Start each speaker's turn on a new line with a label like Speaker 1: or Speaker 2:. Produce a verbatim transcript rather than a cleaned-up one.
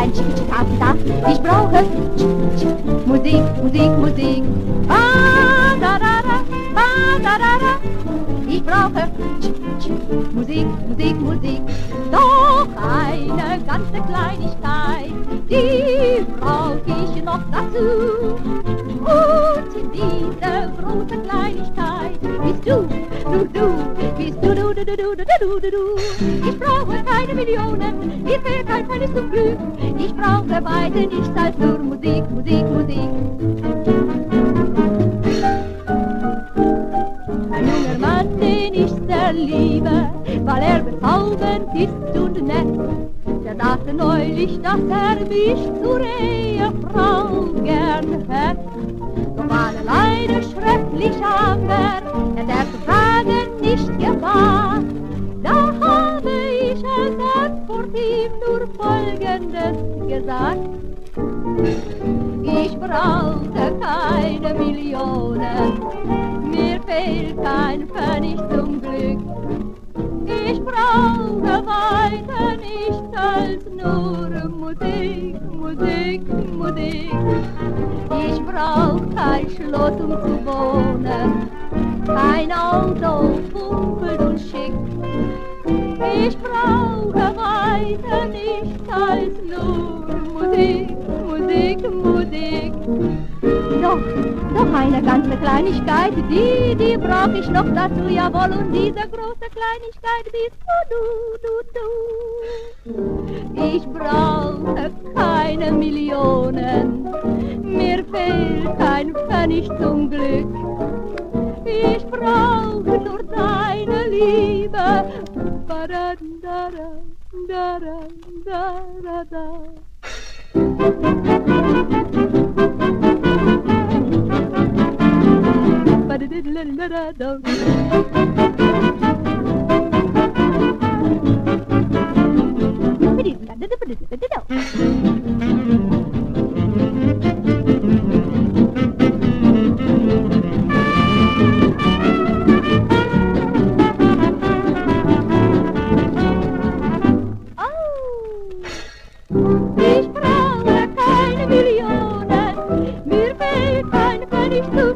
Speaker 1: kein Chick-Chick-Ati-Da. Ich brauche Musik, Musik, Musik. Ah, da, da, da, ah, da, da, da. Ich brauche Musik, Musik, Musik. Doch eine ganze Kleinigkeit, die brauch ich noch dazu. Und diese große Kleinigkeit bist du, du, du, bist du, du, du, du, du, du, du, du, du. Ich brauche keine Millionen, mir fehlt kein Pfennig zum Glück. Ich brauche weiter nichts als nur Musik, Musik, Musik. Ein junger Mann, den ich sehr liebe, weil er bezaubernd ist und nett, der dachte neulich, dass er mich zur Ehefrau gern hätt. Doch war er leider schrecklich amer, er der zu fragen nicht gewagt. Da habe ich als Antwort ihm nur Folgendes gesagt: Ich brauchte keine Millionen, mir fehlt kein Pfennig zum Glück. Ich brauche weiter nichts als nur Musik, Musik, Musik. Ich brauch kein Schloss, um zu wohnen, kein Auto, Pumpe und schick. Ich brauche weiter nichts als nur Musik, Musik, Musik. Doch, doch eine ganze Kleinigkeit, die, die brauch ich noch dazu, jawohl. Und diese große Kleinigkeit bist du, du, du, du. Ich brauche keine Millionen, mir fehlt kein Pfennig zum Glück. Ich brauche nur deine Liebe. Ba-da, da-da, da-da, da-da, da. Ba-da-da-da-da-da. Ich brauche keine Millionen, mir fehlt kein Pfennig zu